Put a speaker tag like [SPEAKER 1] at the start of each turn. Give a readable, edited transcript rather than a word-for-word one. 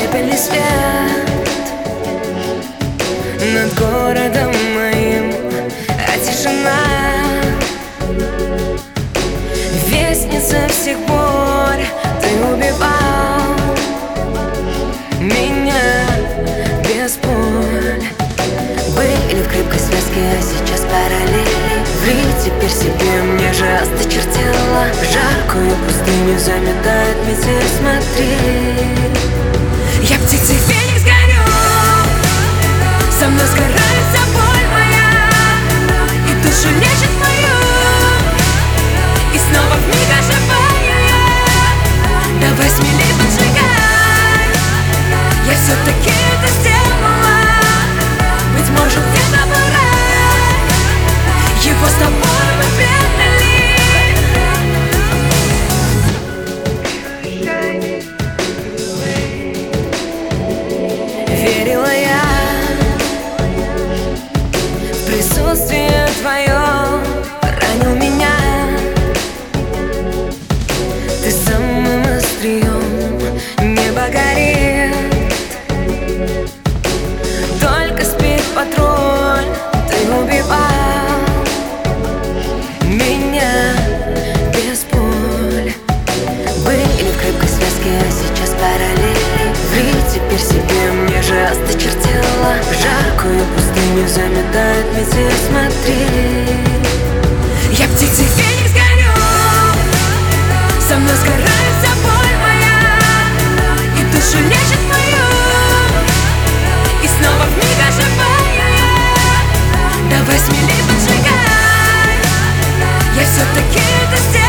[SPEAKER 1] пепельный свет над городом моим, а тишина вестница всех боль. Ты убивал меня без боль. Были в крепкой связке, а сейчас параллели. Ври теперь себе, мне же осточертело. Жаркую пустыню заметает метель, смотри. Я птицей феникс горю, со мной сгорает вся боль моя, и душу лечит мою, и снова вмиг оживаю я. Давай смелей поджигай, я все-таки это сделала. Быть может, где-то был рай, его с тобой мы предали. Верила я в присутствие твое, ранил меня ты самым острием. Небо горит, только спит патруль. Ты убивал меня без боль. Были в крепкой связке, а сейчас параллели. Ври теперь себе, мне же осточертело. Жаркую пустыню заметает метель, смотри. Я птицей феникс горю, со мной сгорает вся боль моя, и душу лечит мою, и снова вмиг оживаю я. Давай смелей поджигай, я все-таки это сделала.